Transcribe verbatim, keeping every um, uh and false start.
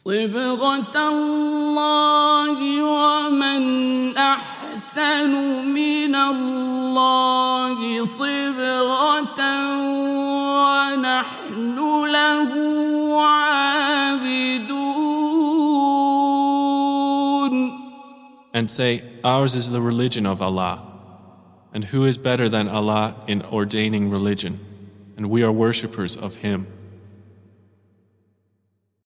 صبغة الله ومن أحسن من الله صبغة ونحن له عابدون. And say, ours is the religion of Allah. And who is better than Allah in ordaining religion? And we are worshippers of Him.